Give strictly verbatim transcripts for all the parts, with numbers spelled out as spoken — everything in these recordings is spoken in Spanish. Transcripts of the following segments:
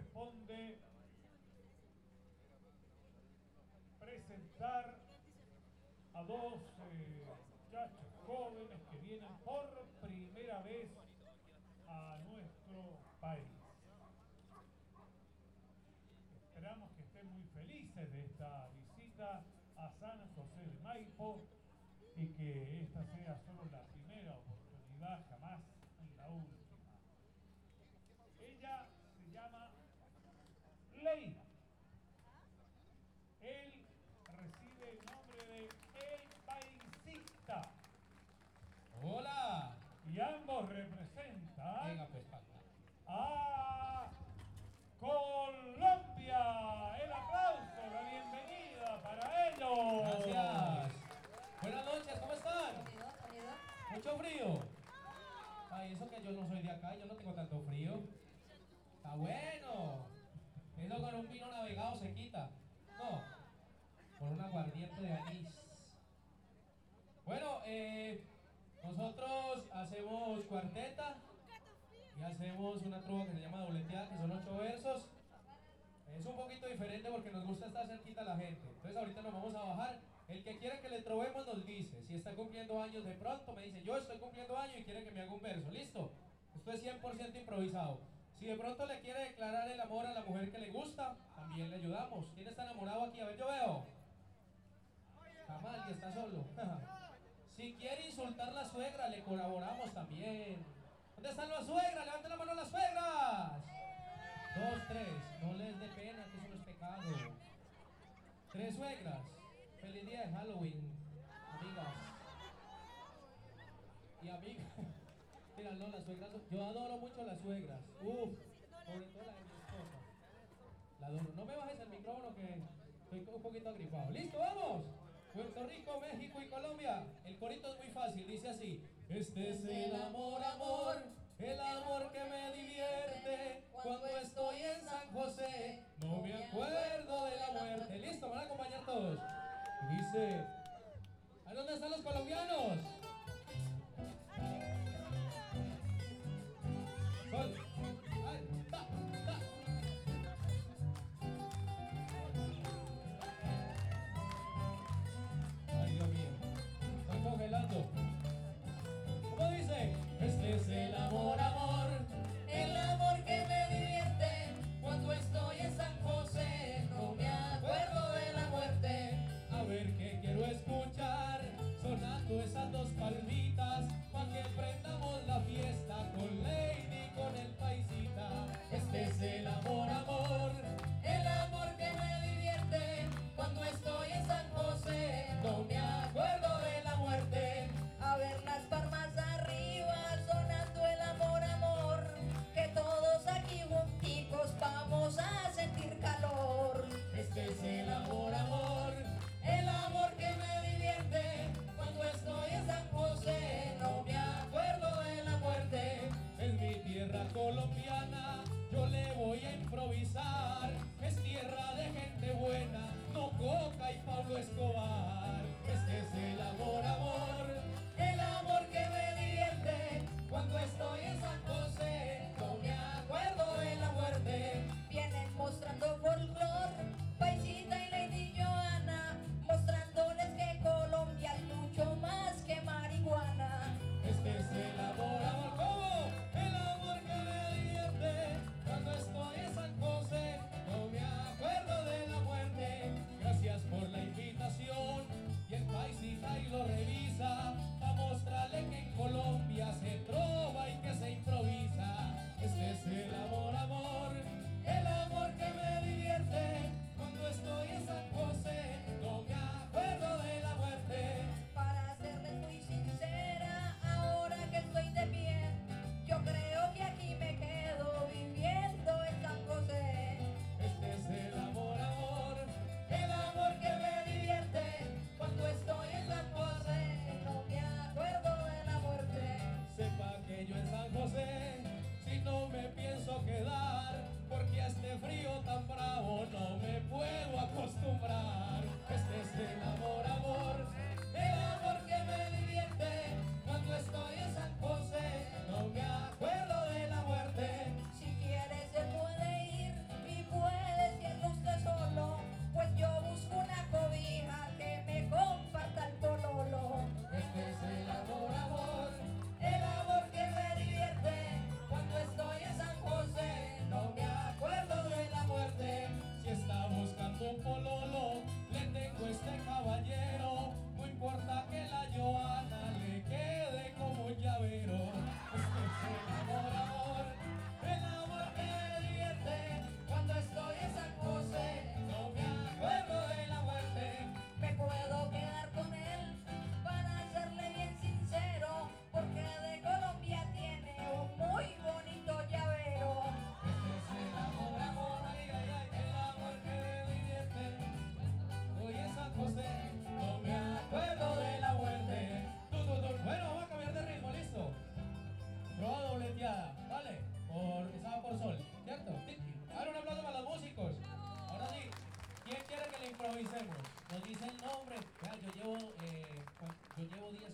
corresponde presentar a dos eh, muchachos jóvenes que vienen por primera vez a nuestro país. Esperamos que estén muy felices de esta visita a San José de Maipo y que esta sea solo la primera oportunidad, jamás la última. Ella se llama Leila. Él recibe el nombre de El Paisista. ¡Hola! Y ambos representan Venga, pues, pata. a Colombia. El aplauso, la bienvenida para ellos. Gracias. Buenas noches, ¿cómo están? ¿Mucho frío? Ay, eso que yo no soy de acá, yo no tengo tanto frío. Está bueno. Eso con un vino navegado se quita. No, con un aguardiente de anís. Bueno, eh, nosotros hacemos cuarteta y hacemos una trova que se llama dobleteada, que son ocho versos. Es un poquito diferente porque nos gusta estar cerquita a la gente. Entonces ahorita nos vamos a bajar. El que quiere que le trovemos nos dice. Si está cumpliendo años de pronto, me dice, yo estoy cumpliendo años y quiere que me haga un verso. ¿Listo? Esto es cien por ciento improvisado. Si de pronto le quiere declarar el amor a la mujer que le gusta, también le ayudamos. ¿Quién está enamorado aquí? A ver, yo veo. Jamal, y está solo. Si quiere insultar a la suegra, le colaboramos también. ¿Dónde están las suegras? Levanten la mano las suegras. Dos, tres. No les dé pena, que eso no es pecado. Tres suegras. Feliz día de Halloween, amigas. Y amigas. Mira, no, las suegras. Yo adoro mucho a las suegras. Uf, sobre todo la de mi esposa. La adoro. No me bajes el micrófono que estoy un poquito agripado. ¿Listo? ¡Vamos! Puerto Rico, México y Colombia. El corito es muy fácil, dice así. Este es el amor, amor, el amor que me divierte. Cuando estoy en San José, no me acuerdo de la muerte. ¿Listo? ¿Me van a acompañar todos? Y dice, ¿a dónde están los colombianos? Sol. Ay, ta, ta. Ay, Dios mío, estoy congelando. ¿Cómo dice? Este es el amor, amor, el amor que me divierte. Cuando estoy en San José, no me acuerdo de la muerte. A ver qué quiero escuchar, sonando esas dos palmitas, pa' que prendamos la fiesta con Lady y con el paisita. Este es el amor, amor, el amor que me divierte. Cuando estoy en San José, no me acuerdo de la muerte. A ver las palmas arriba, sonando el amor, amor, que todos aquí junticos vamos a sentir calor. Este es el amor, amor, el amor que me divierte. Cuando estoy en San José, no me acuerdo de la muerte. Es mi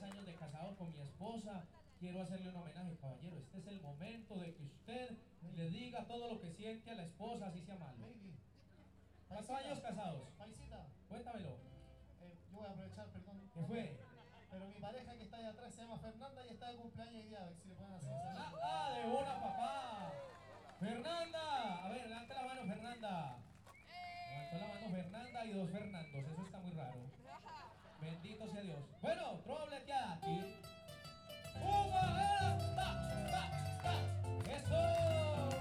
años de casado con mi esposa. Quiero hacerle un homenaje, caballero. Este es el momento de que usted le diga todo lo que siente a la esposa, así sea malo. Baby. ¿Cuántos Paisita, años casados? Paisita, Cuéntamelo. eh, yo voy a aprovechar, perdón. ¿Qué fue? Pero mi pareja que está ahí atrás se llama Fernanda y está de cumpleaños hoy día. A ver si le pueden hacer Ah, esa. ah, de una, papá. Fernanda. A ver, levante la mano, Fernanda. Levantó la mano Fernanda y dos Fernandos. Eso está muy raro. Bendito sea Dios. Bueno, trova bleteada aquí. ¡Uva! ¡Ta! ¡Ta! ¡Ta! ¡Eso!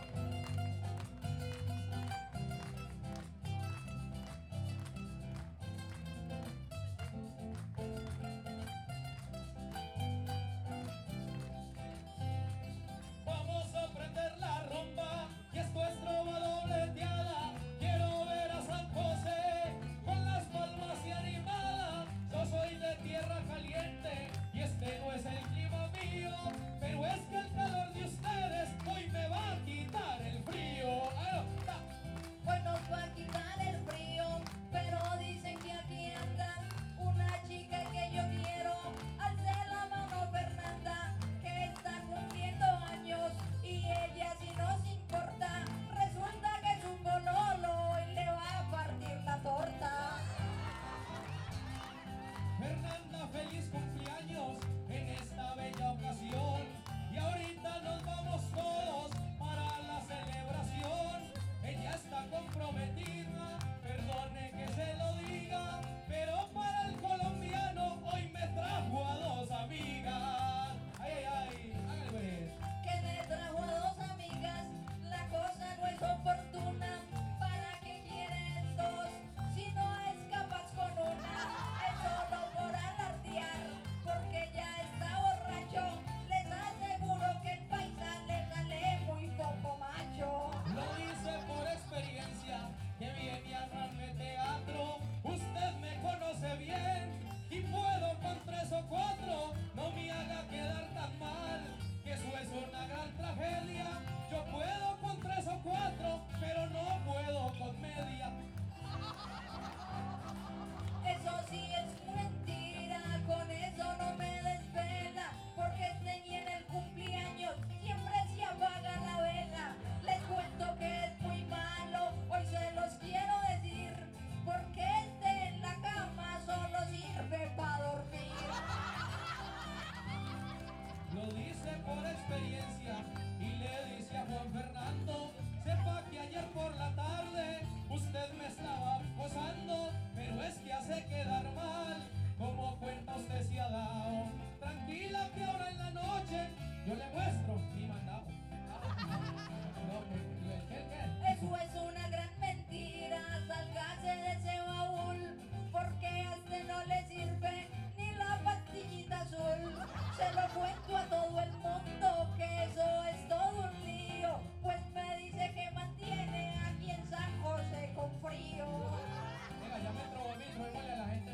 Vamos a prender la rumba y esto es trova dobleteada. Quiero ver a San José con las palmas y animada. Yo soy de tierra caliente y este no es el clima mío, pero es que el calor de ustedes hoy me va a quitar el frío. ¡Ah! ¡Ta! Hoy nos va a quitar el frío, pero dicen que aquí anda una chica que yo quiero. Alce la mano Fernanda, que está cumpliendo años, y ella si nos importa, resulta que es un bololo y le va a partir la torta. Fernanda, feliz cumpleaños en esta bella ocasión. Y ahorita nos vamos todos para la celebración. Ella está comprometida, perdone que se lo diga, pero para el colombiano hoy me trajo a dos amigas. Ay, ay, ay, hágale pues. Que me trajo a dos amigas, la cosa no es oportuna. ¿Para qué quieren dos si no escapas con una? Es solo por alardear, porque ya está borracho. Les aseguro que el paisa le sale muy poco macho. Lo hice por experiencia, que viene a darme teatro. Usted me conoce bien y puedo con tres o cuatro. No me haga quedar tan mal, que eso es una gran tragedia. Yo puedo con tres o cuatro, pero no puedo con media. Eso sí es mentira, con eso no me desvela, porque este ni en el cumpleaños siempre se apaga la vela. Les cuento que es muy malo, hoy se los quiero decir, porque este en la cama solo sirve para dormir. Lo dice por experiencia y le dice a Juan Fernando, sepa que ayer por la tarde usted me estaba acosando, pero es que hace quedar mal, como cuenta usted se ha dado. Tranquila que ahora en la noche yo le muestro mi mandado. No, ¿qué, qué, qué? Eso es una gran mentira, sálgase de ese baúl, porque a este no le sirve ni la pastillita azul. Se lo cuento a todo el mundo que eso es todo un lío, pues me dice que mantiene aquí en San José con frío. Venga, ya me trobó a mí, tróigale a la gente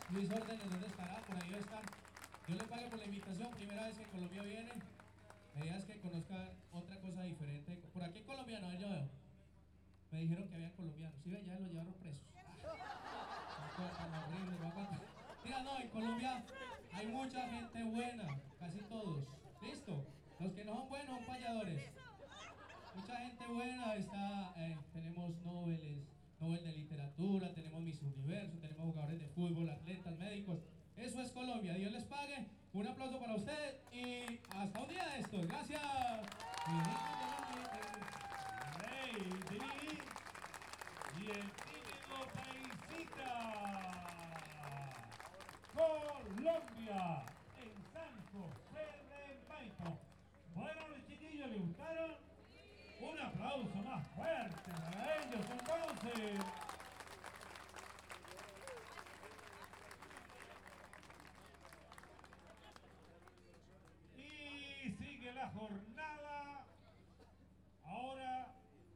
Luis Órdenes, ¿dónde estará? Por ahí debe estar. Yo le pago por la invitación, primera vez que Colombia viene. La idea es que conozca otra cosa diferente. Por aquí colombiano, a ver, yo veo. Me dijeron que había colombianos. Sí, ya lo llevaron presos. Ah, tan horrible, no aguanto. Mira, no, en Colombia hay mucha gente buena, casi todos. ¿Listo? Los que no son buenos son payadores. Mucha gente buena está, eh, tenemos Nobeles, Nobel de literatura, tenemos Miss Universo, tenemos jugadores de fútbol, atletas, médicos. Eso es Colombia, Dios les pague. Un aplauso para ustedes y hasta un día de estos. Gracias. Lady y el típico paisita. Colombia en San José de Maipo. Bueno, los chiquillos, ¿les gustaron? Un aplauso más fuerte para ellos entonces. Y sigue la jornada ahora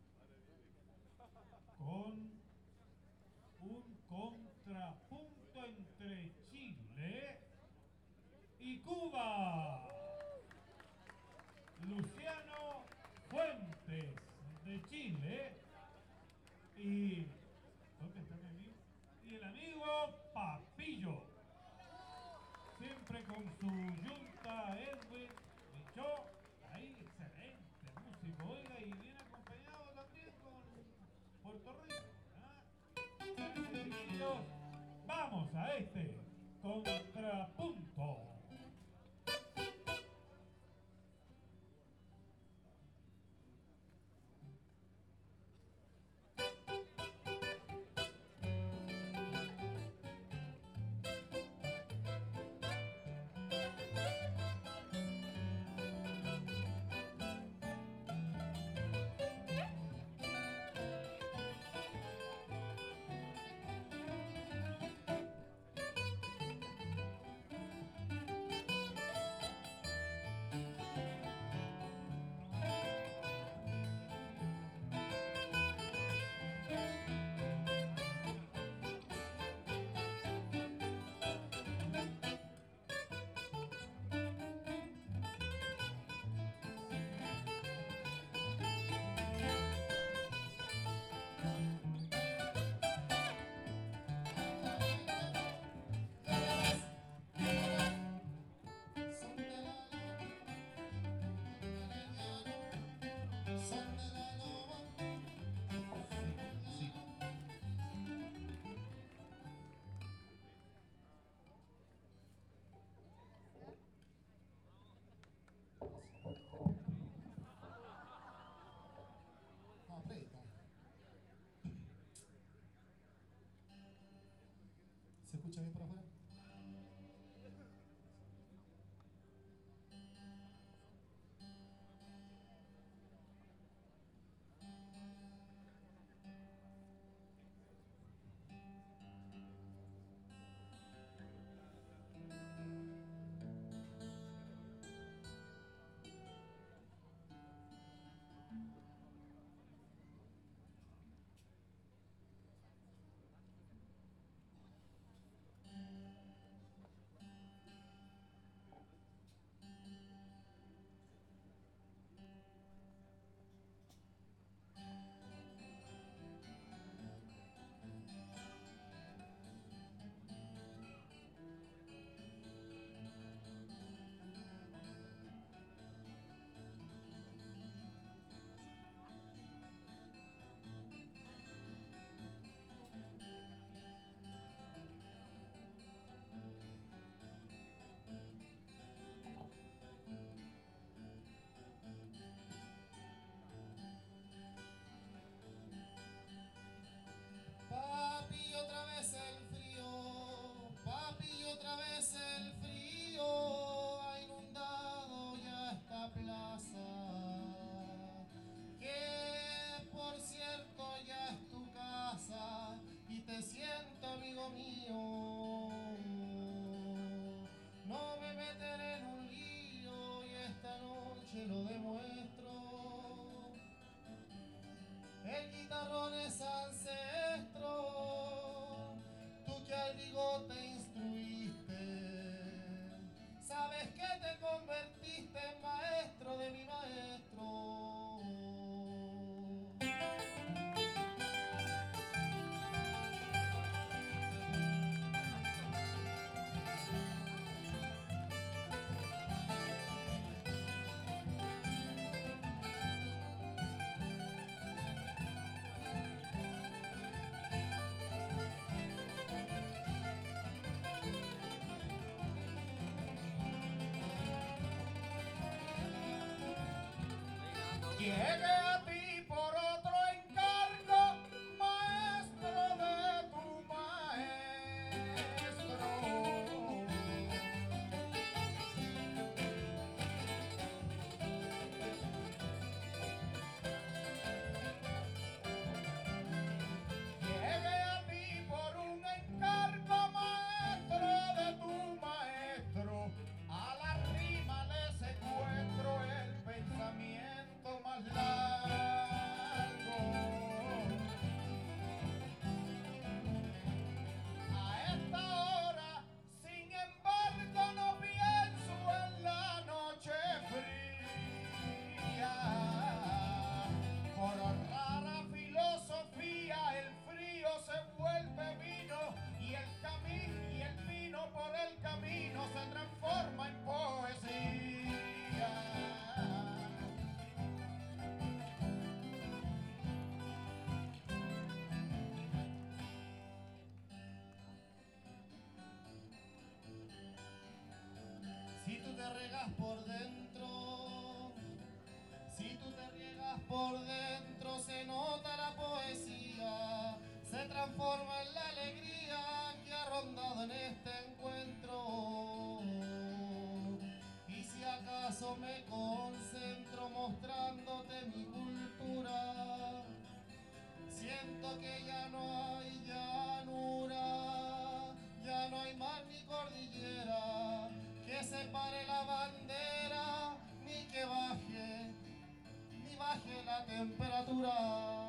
con un contrapunto entre Chile y Cuba. Luciano Fuentes de Chile y ¿dónde está mi amigo? Y el amigo Papillo, siempre con su yunta Edwin Michó, ahí excelente músico, oiga, y viene acompañado también con Puerto Rico. ¿Ah? Chiquillos, vamos a este contrapunto. ¿Se escucha bien por afuera? Papi, otra vez el frío, papi, otra vez el frío, ha inundado ya esta plaza, que por cierto ya es tu casa, y te siento amigo mío, no me meteré en un lío, y esta noche lo demuestro. El guitarrón es ancestro, tú que al bigote instruyes. Llegué a ti por otro encargo, maestro de tu maestro. Llegué a ti por un encargo, maestro de tu maestro. A la rima le secuestro el pensamiento más largo. A esta hora, sin embargo, no pienso en la noche fría. Por rara filosofía, el frío se vuelve vino y el camino y el vino por el camino se transforma en poesía. Si tú te regas por dentro, si tú te riegas por dentro, se nota la poesía, se transforma en la alegría que ha rondado en este encuentro. Y si acaso me concentro mostrándote mi cultura, siento que ya no hay llanura, ya no hay mar ni cordillera que separe la bandera, ni que baje, ni baje la temperatura.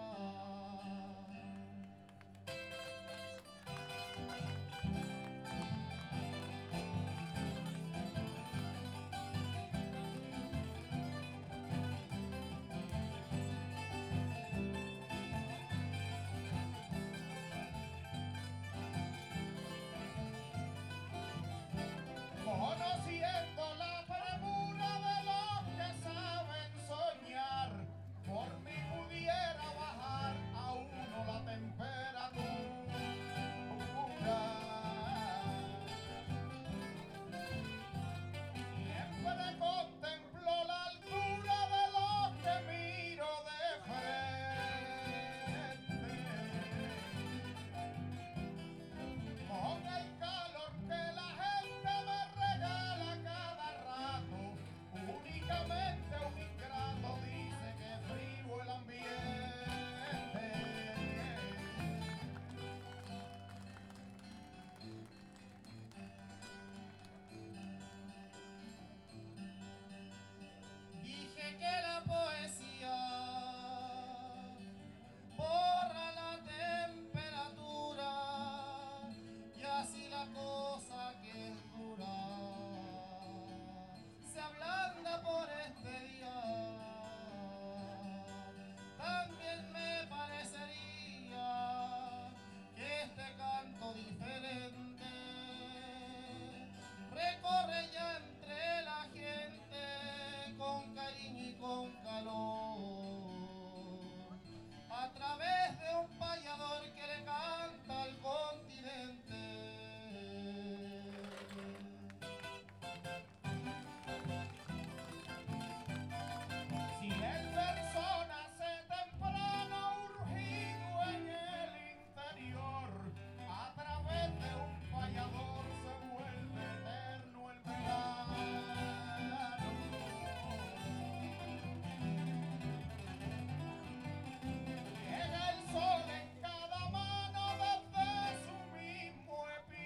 Conociendo la premura de los que saben soñar, por mí pudiera bajar a uno la temperatura. Siempre contemplo la altura de los que miro de frente, con el calor que la gente me regala cada rato. Únicamente un ingrato dice que frío el ambiente. Dije que la poesía borra la temperatura y así la cosa que es dura se ablanda por este día. También me parecería que este canto diferente recorre ya entre la gente con cariño y con calor, a través de un payador que le canta al continente. Si el verso nace temprano, urgido en el interior, a través de un payador se vuelve eterno el verano. Llega el sol en cada mano desde su mismo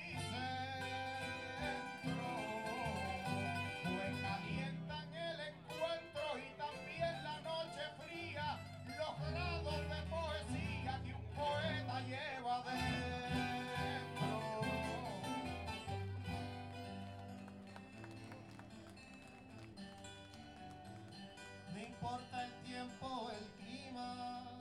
epicentro, pues calientan el encuentro y también la noche fría, los grados de poesía que un poeta lleva dentro. No importa el tiempo o el clima,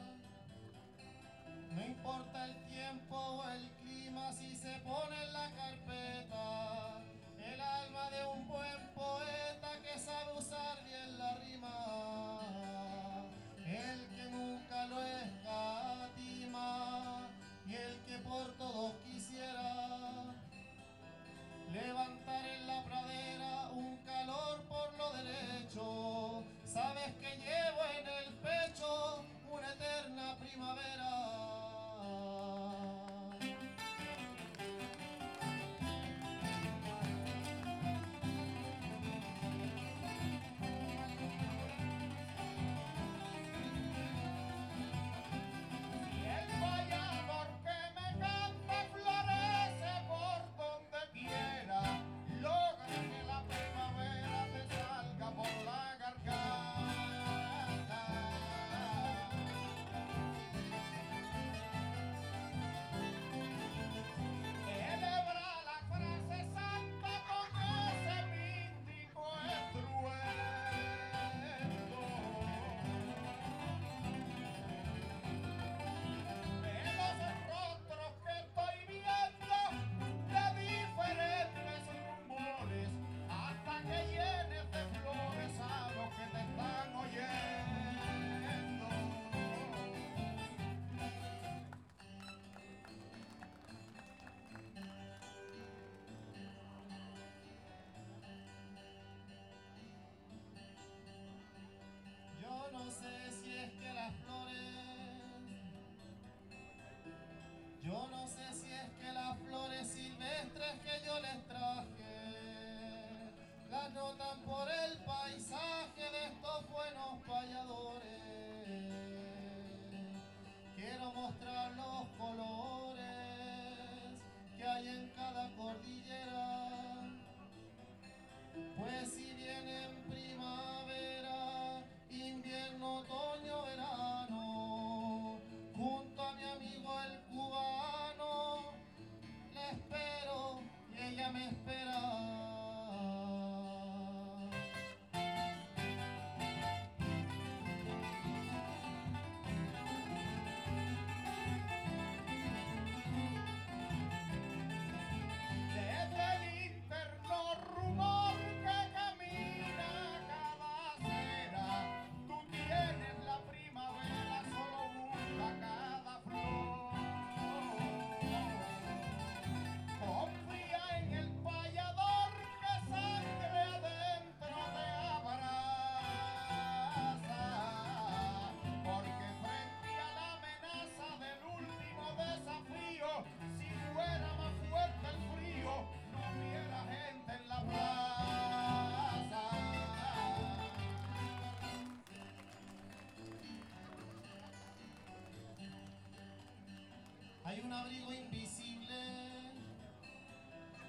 no importa el tiempo o el clima, si se pone en la carpeta el alma de un buen poeta que sabe usar bien la rima, el que nunca lo escatima y el que por todos quisiera levantar en la pradera un calor por lo derecho. Sabes que llevo en el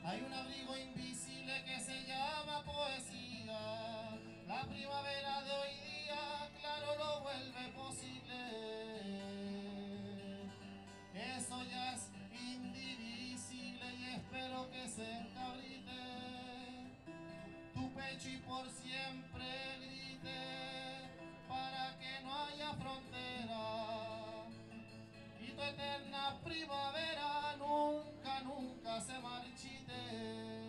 Hay un abrigo invisible que se llama poesía. La primavera de hoy día, claro, lo vuelve posible. Eso ya es indivisible y espero que se encabrite tu pecho y por siempre grite para que no haya frontera y tu eterna primavera nunca, nunca se marchite.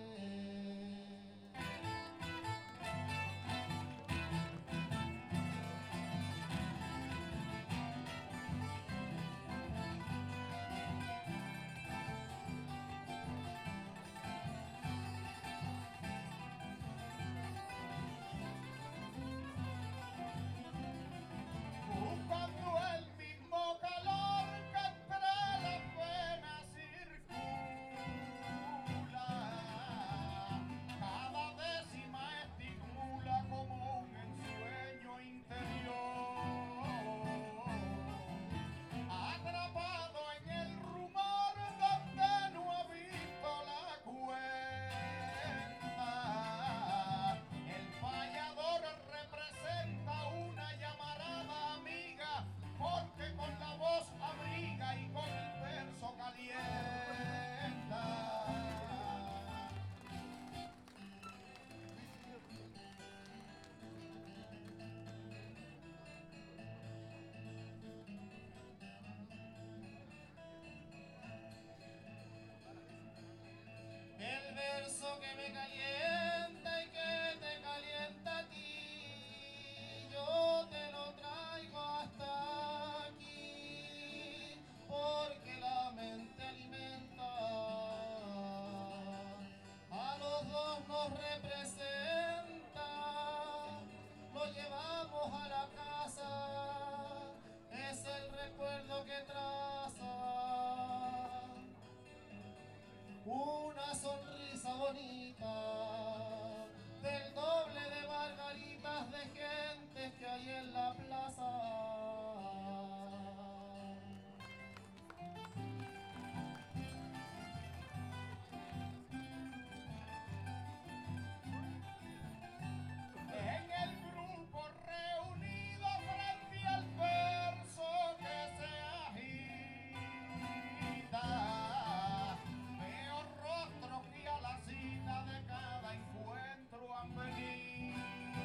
Buscando el mismo calor que entre las venas circula, cada décima estimula como un ensueño interior, atrapado en el rumor donde no ha visto la cuenta. El payador representa una llamarada amiga, porque con la voz abriga y con el verso calienta. El verso que me calienta y que te calienta a ti, yo te lo traigo hasta aquí, porque la mente alimenta, a los dos nos representa, lo llevamos a la casa, es el recuerdo que traza una sonrisa bonita del doble de margaritas de gentes que hay en la plaza. En el grupo reunido frente al verso que se agita, veo rostros que a la cita de cada encuentro han venido.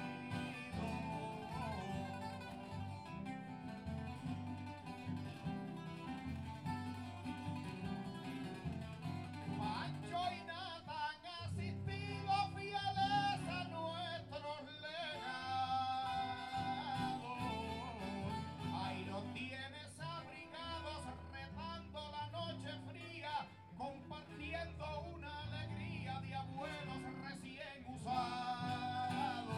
Pancho y Nathan han asistido fieles a nuestros legados. Ahí los tienes abrigados, retando la noche fría, compartiendo una alegría de abuelos recién usados.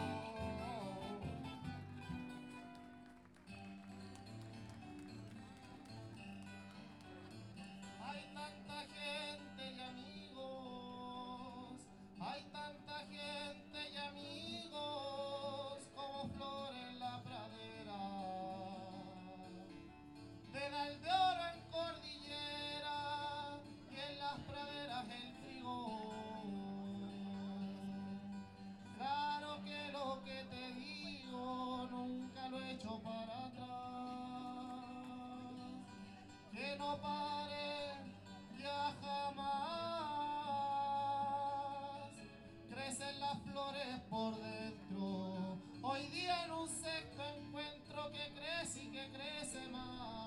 Hay tanta gente y amigos, hay tanta gente y amigos como flores en la pradera, dedal de oro en cordillera y en las praderas el trigo. Claro que lo que te digo nunca lo he hecho para atrás, que no pare ya jamás. Crecen las flores por dentro, hoy día en un sexto encuentro que crece y que crece más.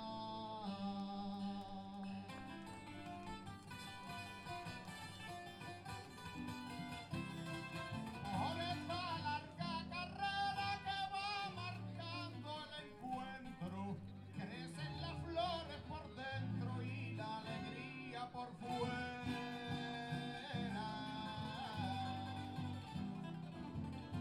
Por esta larga carrera que va marcando el encuentro, crecen las flores por dentro y la alegría por fuera.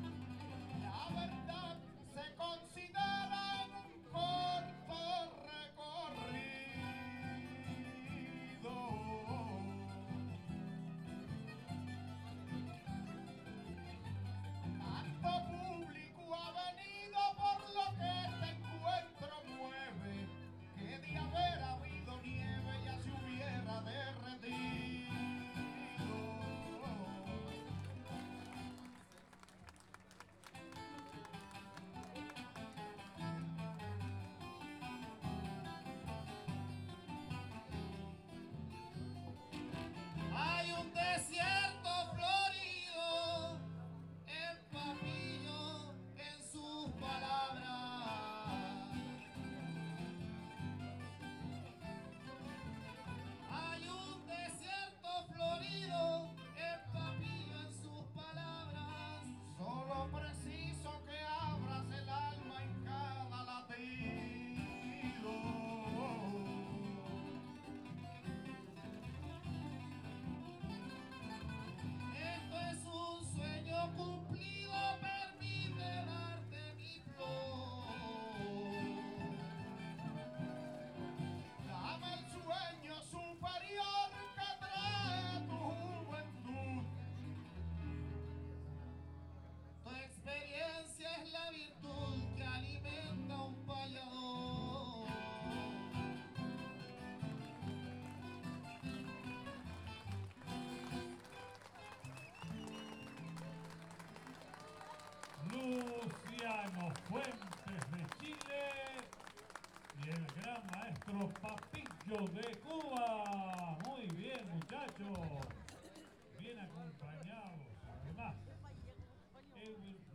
Fuentes de Chile y el gran maestro Papillo de Cuba. Muy bien, muchachos. Bien acompañados. Además, Edwin